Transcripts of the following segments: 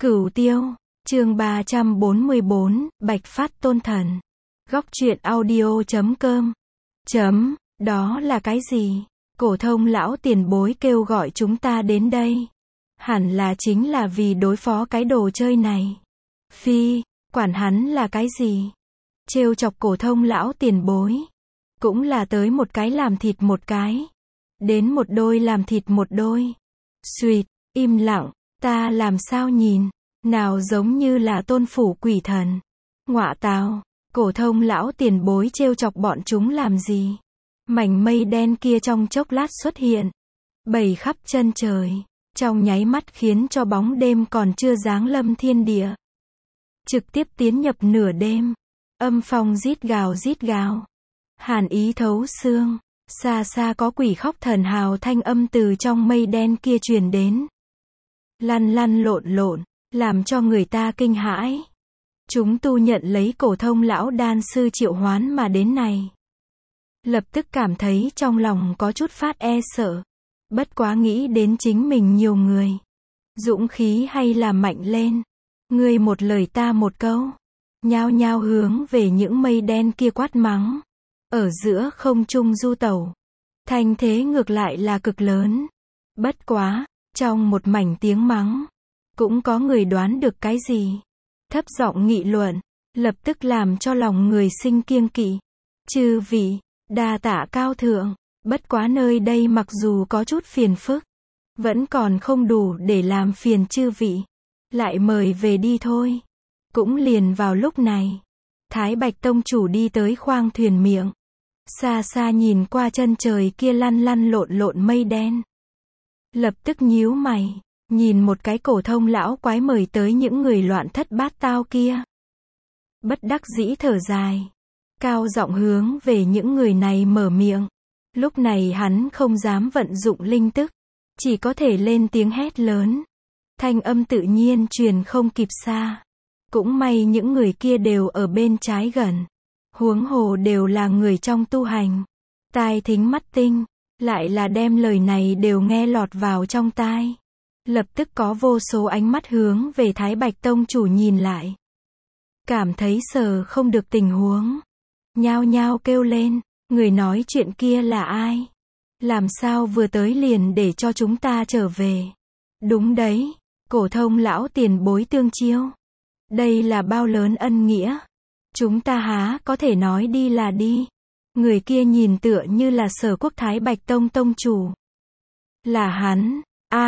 Cửu Tiêu, chương 344, Bạch Phát Tôn Thần. Góc truyện audio.com. Đó là cái gì? Cổ thông lão tiền bối kêu gọi chúng ta đến đây. Hẳn là chính là vì đối phó cái đồ chơi này. Phi, quản hắn là cái gì? Trêu chọc cổ thông lão tiền bối. Cũng là tới một cái làm thịt một cái. Đến một đôi làm thịt một đôi. Xuyệt, im lặng, ta làm sao nhìn? Nào giống như là tôn phủ quỷ thần. Ngọa tào, cổ thông lão tiền bối trêu chọc bọn chúng làm gì? Mảnh mây đen kia trong chốc lát xuất hiện. Bầy khắp chân trời. Trong nháy mắt khiến cho bóng đêm còn chưa giáng lâm thiên địa. Trực tiếp tiến nhập nửa đêm. Âm phong rít gào. Hàn ý thấu xương. Xa xa có quỷ khóc thần hào thanh âm từ trong mây đen kia truyền đến. Lăn lộn, làm cho người ta kinh hãi. Chúng tu nhận lấy cổ thông lão đan sư triệu hoán mà đến này. Lập tức cảm thấy trong lòng có chút phát e sợ. Bất quá nghĩ đến chính mình nhiều người. Dũng khí hay là mạnh lên. Ngươi một lời ta một câu. Nhao nhao hướng về những mây đen kia quát mắng. Ở giữa không trung du tẩu. Thanh thế ngược lại là cực lớn. Bất quá, trong một mảnh tiếng mắng, cũng có người đoán được cái gì. Thấp giọng nghị luận, lập tức làm cho lòng người sinh kiêng kỵ. Chư vị, đa tạ cao thượng, bất quá nơi đây mặc dù có chút phiền phức, vẫn còn không đủ để làm phiền chư vị. Lại mời về đi thôi. Cũng liền vào lúc này, Thái Bạch Tông chủ đi tới khoang thuyền miệng. Xa xa nhìn qua chân trời kia lăn lộn mây đen. Lập tức nhíu mày, nhìn một cái cổ thông lão quái mời tới những người loạn thất bát tao kia. Bất đắc dĩ thở dài, cao giọng hướng về những người này mở miệng. Lúc này hắn không dám vận dụng linh tức, chỉ có thể lên tiếng hét lớn. Thanh âm tự nhiên truyền không kịp xa. Cũng may những người kia đều ở bên trái gần. Huống hồ đều là người trong tu hành. Tai thính mắt tinh, lại là đem lời này đều nghe lọt vào trong tai. Lập tức có vô số ánh mắt hướng về Thái Bạch Tông chủ nhìn lại. Cảm thấy sờ không được tình huống. Nhao nhao kêu lên, người nói chuyện kia là ai? Làm sao vừa tới liền để cho chúng ta trở về? Đúng đấy, cổ thông lão tiền bối tương chiêu. Đây là bao lớn ân nghĩa. Chúng ta há có thể nói đi là đi. Người kia nhìn tựa như là Sở Quốc Thái Bạch Tông tông chủ. Là hắn,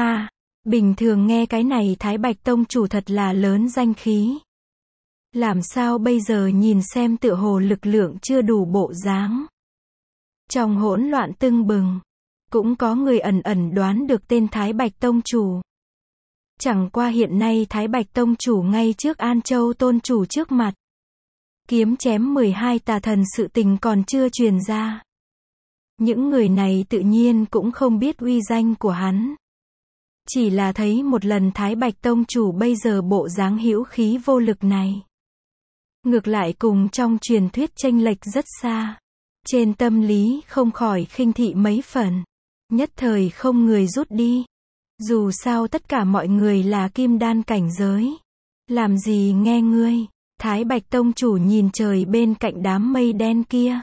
bình thường nghe cái này Thái Bạch Tông chủ thật là lớn danh khí. Làm sao bây giờ nhìn xem tựa hồ lực lượng chưa đủ bộ dáng. Trong hỗn loạn tưng bừng, cũng có người ẩn đoán được tên Thái Bạch Tông chủ. Chẳng qua hiện nay Thái Bạch Tông chủ ngay trước An Châu tôn chủ trước mặt. Kiếm chém 12 tà thần sự tình còn chưa truyền ra. Những người này tự nhiên cũng không biết uy danh của hắn. Chỉ là thấy một lần Thái Bạch Tông chủ bây giờ bộ dáng hữu khí vô lực này. Ngược lại cùng trong truyền thuyết chênh lệch rất xa. Trên tâm lý không khỏi khinh thị mấy phần. Nhất thời không người rút đi. Dù sao tất cả mọi người là kim đan cảnh giới. Làm gì nghe ngươi? Thái Bạch Tông chủ nhìn trời bên cạnh đám mây đen kia.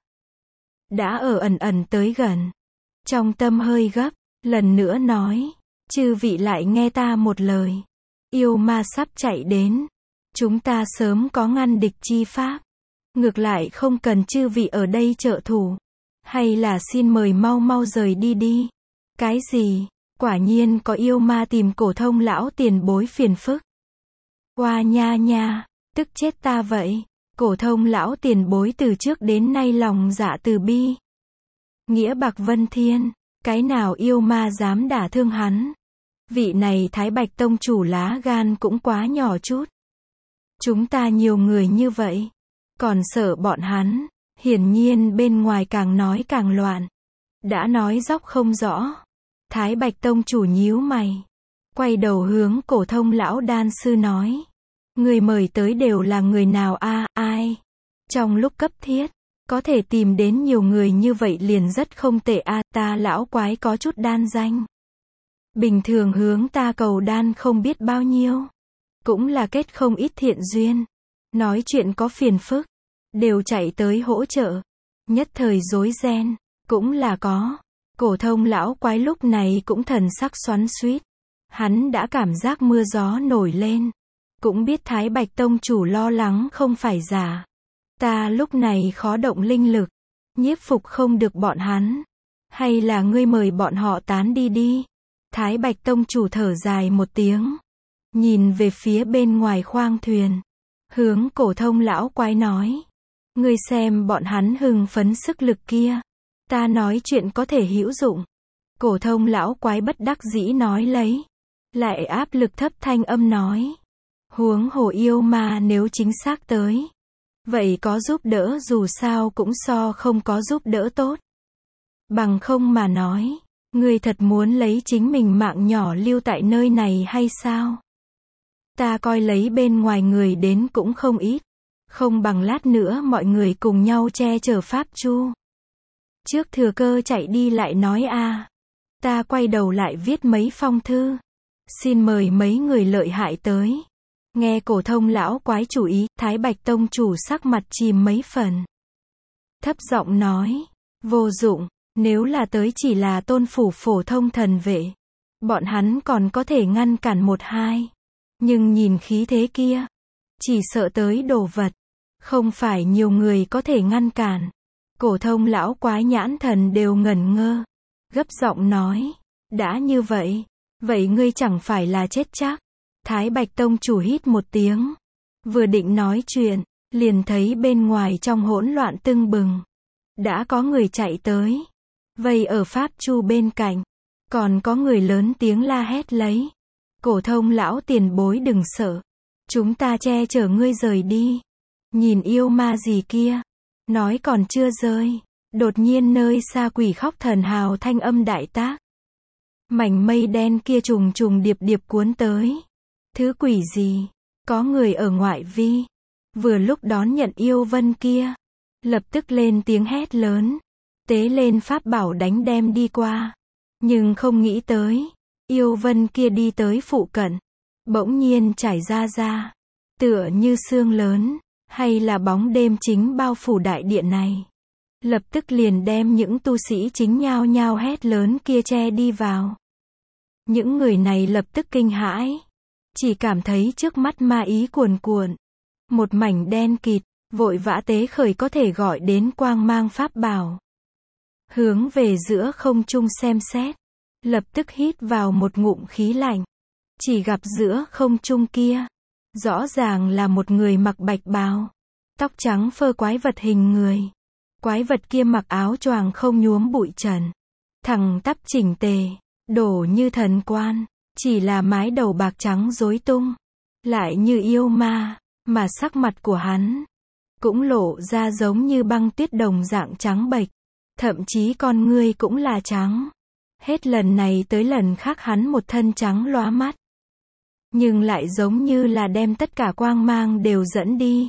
Đã ở ẩn tới gần. Trong tâm hơi gấp, lần nữa nói. Chư vị lại nghe ta một lời. Yêu ma sắp chạy đến. Chúng ta sớm có ngăn địch chi pháp. Ngược lại không cần chư vị ở đây trợ thủ. Hay là xin mời mau rời đi. Cái gì? Quả nhiên có yêu ma tìm cổ thông lão tiền bối phiền phức. Oa nha. Tức chết ta vậy. Cổ thông lão tiền bối từ trước đến nay lòng dạ từ bi. Nghĩa bạc vân thiên. Cái nào yêu ma dám đả thương hắn. Vị này Thái Bạch Tông chủ lá gan cũng quá nhỏ chút. Chúng ta nhiều người như vậy. Còn sợ bọn hắn. Hiển nhiên bên ngoài càng nói càng loạn. Đã nói dóc không rõ. Thái Bạch Tông chủ nhíu mày. Quay đầu hướng cổ thông lão đan sư nói. Người mời tới đều là người nào ai? Trong lúc cấp thiết, có thể tìm đến nhiều người như vậy liền rất không tệ ta lão quái có chút đan danh. Bình thường hướng ta cầu đan không biết bao nhiêu. cũng là kết không ít thiện duyên. Nói chuyện có phiền phức, đều chạy tới hỗ trợ. Nhất thời rối ren, cũng là có. Cổ thông lão quái lúc này cũng thần sắc xoắn xuýt. Hắn đã cảm giác mưa gió nổi lên. Cũng biết Thái Bạch Tông chủ lo lắng không phải giả. Ta lúc này khó động linh lực. Nhiếp phục không được bọn hắn. Hay là ngươi mời bọn họ tán đi đi. Thái Bạch Tông chủ thở dài một tiếng. Nhìn về phía bên ngoài khoang thuyền. Hướng cổ thông lão quái nói. Ngươi xem bọn hắn hưng phấn sức lực kia. Ta nói chuyện có thể hữu dụng. Cổ thông lão quái bất đắc dĩ nói lấy. Lại áp lực thấp thanh âm nói. Huống hồ yêu ma nếu chính xác tới. Vậy có giúp đỡ dù sao cũng so không có giúp đỡ tốt. Bằng không mà nói. Ngươi thật muốn lấy chính mình mạng nhỏ lưu tại nơi này hay sao? Ta coi lấy bên ngoài người đến cũng không ít. Không bằng lát nữa mọi người cùng nhau che chở Pháp Chu. Trước thừa cơ chạy đi lại nói a. Ta quay đầu lại viết mấy phong thư. Xin mời mấy người lợi hại tới. Nghe cổ thông lão quái chủ ý, Thái Bạch Tông chủ sắc mặt chìm mấy phần. Thấp giọng nói. Vô dụng, nếu là tới chỉ là tôn phủ phổ thông thần vệ. Bọn hắn còn có thể ngăn cản một hai. Nhưng nhìn khí thế kia. Chỉ sợ tới đồ vật. Không phải nhiều người có thể ngăn cản. Cổ thông lão quái nhãn thần đều ngẩn ngơ. Gấp giọng nói. Đã như vậy. Vậy ngươi chẳng phải là chết chắc. Thái Bạch Tông chủ hít một tiếng. Vừa định nói chuyện. Liền thấy bên ngoài trong hỗn loạn tưng bừng. Đã có người chạy tới. Vây ở Pháp Chu bên cạnh. Còn có người lớn tiếng la hét lấy. Cổ thông lão tiền bối đừng sợ. Chúng ta che chở ngươi rời đi. Nhìn yêu ma gì kia. Nói còn chưa rơi. Đột nhiên nơi xa quỷ khóc thần hào thanh âm đại tác. Mảnh mây đen kia trùng trùng điệp điệp cuốn tới. Thứ quỷ gì? Có người ở ngoại vi. Vừa lúc đón nhận yêu vân kia. Lập tức lên tiếng hét lớn. Tế lên pháp bảo đánh đem đi qua. Nhưng không nghĩ tới. Yêu vân kia đi tới phụ cận. Bỗng nhiên trải ra. Tựa như sương lớn. Hay là bóng đêm chính bao phủ đại điện này. Lập tức liền đem những tu sĩ chính nhao nhao hét lớn kia che đi vào. Những người này lập tức kinh hãi. Chỉ cảm thấy trước mắt ma ý cuồn cuộn. Một mảnh đen kịt, vội vã tế khởi có thể gọi đến quang mang pháp bảo. Hướng về giữa không trung xem xét. Lập tức hít vào một ngụm khí lạnh. Chỉ gặp giữa không trung kia. Rõ ràng là một người mặc bạch bào. Tóc trắng phơ quái vật hình người. Quái vật kia mặc áo choàng không nhuốm bụi trần. Thẳng tắp chỉnh tề. Đổ như thần quan. Chỉ là mái đầu bạc trắng rối tung. Lại như yêu ma. Mà sắc mặt của hắn. Cũng lộ ra giống như băng tuyết đồng dạng trắng bệch. Thậm chí con ngươi cũng là trắng. Hết lần này tới lần khác hắn một thân trắng lóa mắt. Nhưng lại giống như là đem tất cả quang mang đều dẫn đi.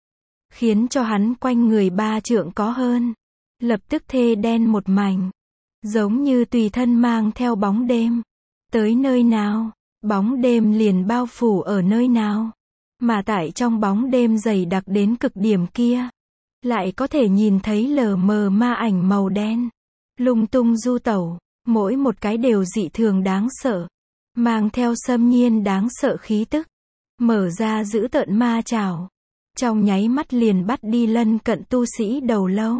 Khiến cho hắn quanh người 3 trượng có hơn. Lập tức thê đen một mảnh. Giống như tùy thân mang theo bóng đêm. Tới nơi nào, bóng đêm liền bao phủ ở nơi nào. Mà tại trong bóng đêm dày đặc đến cực điểm kia. Lại có thể nhìn thấy lờ mờ ma ảnh màu đen. Lung tung du tẩu. Mỗi một cái đều dị thường đáng sợ. Mang theo xâm nhiên đáng sợ khí tức. Mở ra giữ tợn ma trảo. Trong nháy mắt liền bắt đi lân cận tu sĩ đầu lâu.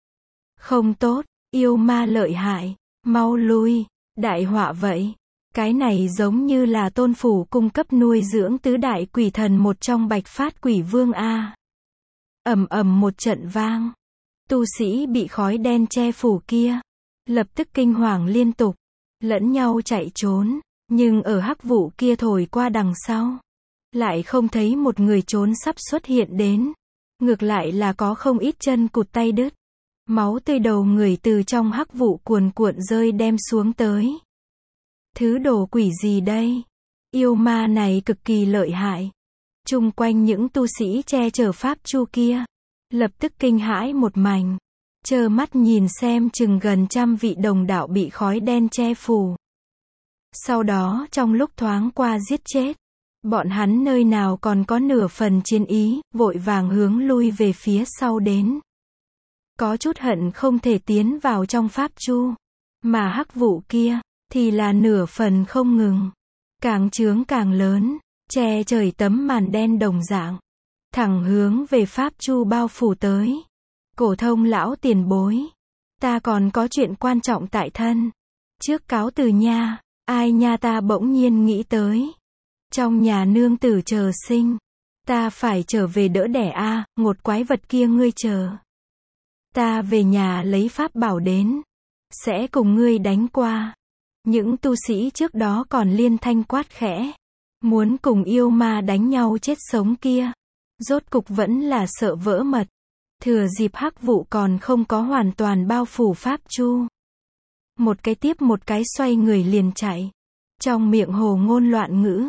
Không tốt, yêu ma lợi hại. Mau lui, đại họa vậy. Cái này giống như là tôn phủ cung cấp nuôi dưỡng tứ đại quỷ thần một trong Bạch Phát Quỷ Vương a. Ầm ầm một trận vang. Tu sĩ bị khói đen che phủ kia. Lập tức kinh hoàng liên tục. Lẫn nhau chạy trốn. Nhưng ở hắc vụ kia thổi qua đằng sau. Lại không thấy một người trốn sắp xuất hiện đến. Ngược lại là có không ít chân cụt tay đứt. Máu tươi đầu người từ trong hắc vụ cuồn cuộn rơi đem xuống tới. Thứ đồ quỷ gì đây? Yêu ma này cực kỳ lợi hại. Chung quanh những tu sĩ che chở Pháp Chu kia. Lập tức kinh hãi một mảnh. Trơ mắt nhìn xem chừng gần 100 vị đồng đạo bị khói đen che phủ. Sau đó trong lúc thoáng qua giết chết. Bọn hắn nơi nào còn có nửa phần chiến ý, vội vàng hướng lui về phía sau đến. Có chút hận không thể tiến vào trong pháp chu. Mà hắc vụ kia, thì là nửa phần không ngừng. Càng chướng càng lớn, che trời tấm màn đen đồng dạng. Thẳng hướng về pháp chu bao phủ tới. Cổ thông lão tiền bối. Ta còn có chuyện quan trọng tại thân. Trước cáo từ nha, ai nha ta bỗng nhiên nghĩ tới. Trong nhà nương tử chờ sinh. Ta phải trở về đỡ đẻ a, ngột quái vật kia ngươi chờ. Ta về nhà lấy pháp bảo đến. Sẽ cùng ngươi đánh qua. Những tu sĩ trước đó còn liên thanh quát khẽ. Muốn cùng yêu ma đánh nhau chết sống kia. Rốt cục vẫn là sợ vỡ mật. Thừa dịp hắc vụ còn không có hoàn toàn bao phủ pháp chu. Một cái tiếp một cái xoay người liền chạy. Trong miệng hồ ngôn loạn ngữ.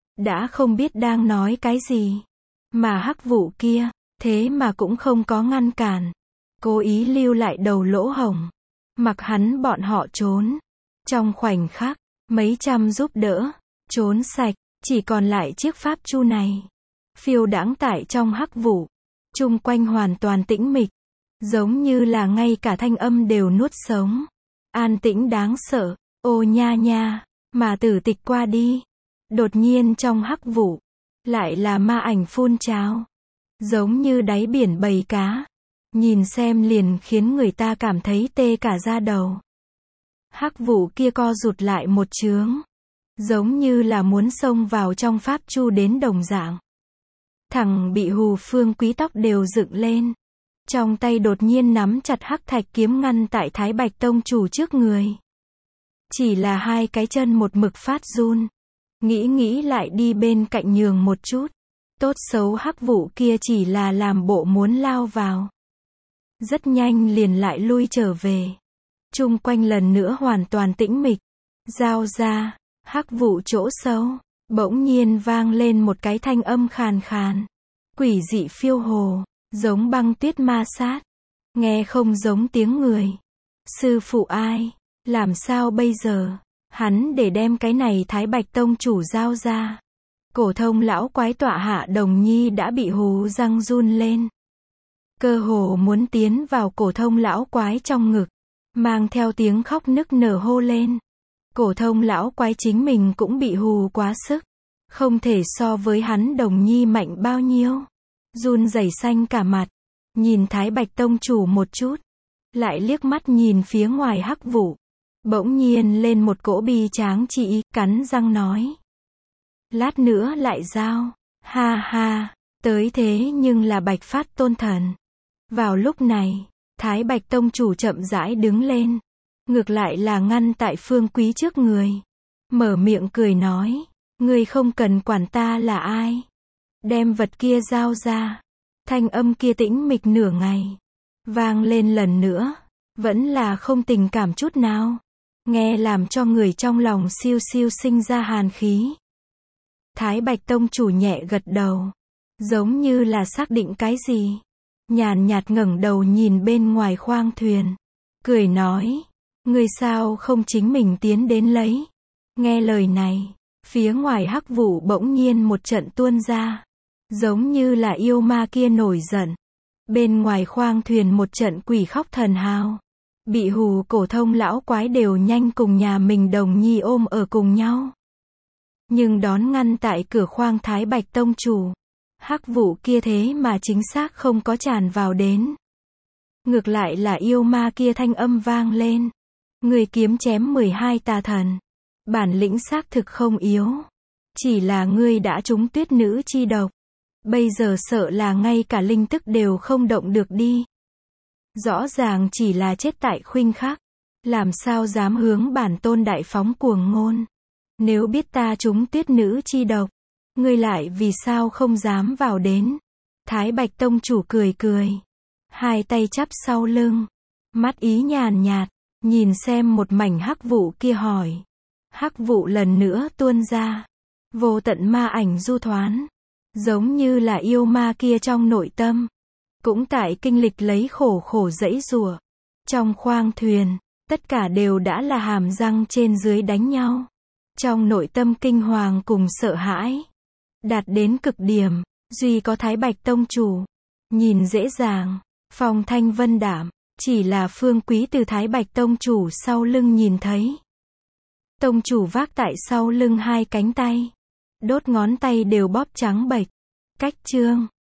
Đã không biết đang nói cái gì. Mà hắc vụ kia, thế mà cũng không có ngăn cản. Cố ý lưu lại đầu lỗ hổng. Mặc hắn bọn họ trốn. Trong khoảnh khắc, mấy trăm giúp đỡ, trốn sạch, chỉ còn lại chiếc pháp chu này. Phiêu đãng tại trong hắc vụ. Chung quanh hoàn toàn tĩnh mịch. Giống như là ngay cả thanh âm đều nuốt sống. An tĩnh đáng sợ. Ô nha nha, mà tử tịch qua đi. Đột nhiên trong hắc vụ, lại là ma ảnh phun trào. Giống như đáy biển bầy cá. Nhìn xem liền khiến người ta cảm thấy tê cả da đầu. Hắc vụ kia co rụt lại một chướng. Giống như là muốn xông vào trong pháp chu đến đồng dạng. Thằng bị hù Phương Quý tóc đều dựng lên. Trong tay đột nhiên nắm chặt hắc thạch kiếm ngăn tại Thái Bạch Tông chủ trước người. Chỉ là hai cái chân một mực phát run. Nghĩ lại đi bên cạnh nhường một chút. Tốt xấu hắc vụ kia chỉ là làm bộ muốn lao vào. Rất nhanh liền lại lui trở về. Chung quanh lần nữa hoàn toàn tĩnh mịch. Giao ra, hắc vụ chỗ sâu, bỗng nhiên vang lên một cái thanh âm khàn khàn. Quỷ dị phiêu hồ, giống băng tuyết ma sát. Nghe không giống tiếng người. Sư phụ ai? Làm sao bây giờ? Hắn để đem cái này Thái Bạch Tông chủ giao ra. Cổ thông lão quái tọa hạ Đồng Nhi đã bị hù răng run lên. Cơ hồ muốn tiến vào cổ thông lão quái trong ngực. Mang theo tiếng khóc nức nở hô lên. Cổ thông lão quái chính mình cũng bị hù quá sức. Không thể so với hắn Đồng Nhi mạnh bao nhiêu. Run rẩy xanh cả mặt. Nhìn Thái Bạch Tông chủ một chút. Lại liếc mắt nhìn phía ngoài hắc vụ. Bỗng nhiên lên một cỗ bi tráng chi ý, cắn răng nói. Lát nữa lại giao. Ha ha, tới thế nhưng là Bạch Phát Tôn Thần. Vào lúc này, Thái Bạch Tông chủ chậm rãi đứng lên. Ngược lại là ngăn tại Phương Quý trước người. Mở miệng cười nói. Ngươi không cần quản ta là ai. Đem vật kia giao ra. Thanh âm kia tĩnh mịch nửa ngày. Vang lên lần nữa. Vẫn là không tình cảm chút nào. Nghe làm cho người trong lòng siêu siêu sinh ra hàn khí. Thái Bạch Tông chủ nhẹ gật đầu. Giống như là xác định cái gì. Nhàn nhạt ngẩng đầu nhìn bên ngoài khoang thuyền. Cười nói. Ngươi sao không chính mình tiến đến lấy. Nghe lời này. Phía ngoài hắc vụ bỗng nhiên một trận tuôn ra. Giống như là yêu ma kia nổi giận. Bên ngoài khoang thuyền một trận quỷ khóc thần hào. Bị hù cổ thông lão quái đều nhanh cùng nhà mình Đồng Nhi ôm ở cùng nhau. Nhưng đón ngăn tại cửa khoang Thái Bạch Tông chủ. Hắc vụ kia thế mà chính xác không có tràn vào đến. Ngược lại là yêu ma kia thanh âm vang lên. Người kiếm chém 12 tà thần. Bản lĩnh xác thực không yếu. Chỉ là ngươi đã trúng tuyết nữ chi độc. Bây giờ sợ là ngay cả linh tức đều không động được đi. Rõ ràng chỉ là chết tại khuynh khắc. Làm sao dám hướng bản tôn đại phóng cuồng ngôn. Nếu biết ta trúng tuyết nữ chi độc. Ngươi lại vì sao không dám vào đến. Thái Bạch Tông chủ cười cười. Hai tay chắp sau lưng. Mắt ý nhàn nhạt. Nhìn xem một mảnh hắc vụ kia hỏi. Hắc vụ lần nữa tuôn ra. Vô tận ma ảnh du thoán. Giống như là yêu ma kia trong nội tâm. Cũng tại kinh lịch lấy khổ dãy rủa. Trong khoang thuyền, tất cả đều đã là hàm răng trên dưới đánh nhau. Trong nội tâm kinh hoàng cùng sợ hãi. đạt đến cực điểm, duy có Thái Bạch tông chủ. Nhìn dễ dàng, phong thanh vân đạm, chỉ là Phương Quý từ Thái Bạch tông chủ sau lưng nhìn thấy. Tông chủ vác tại sau lưng hai cánh tay, đốt ngón tay đều bóp trắng bệch. Cách chương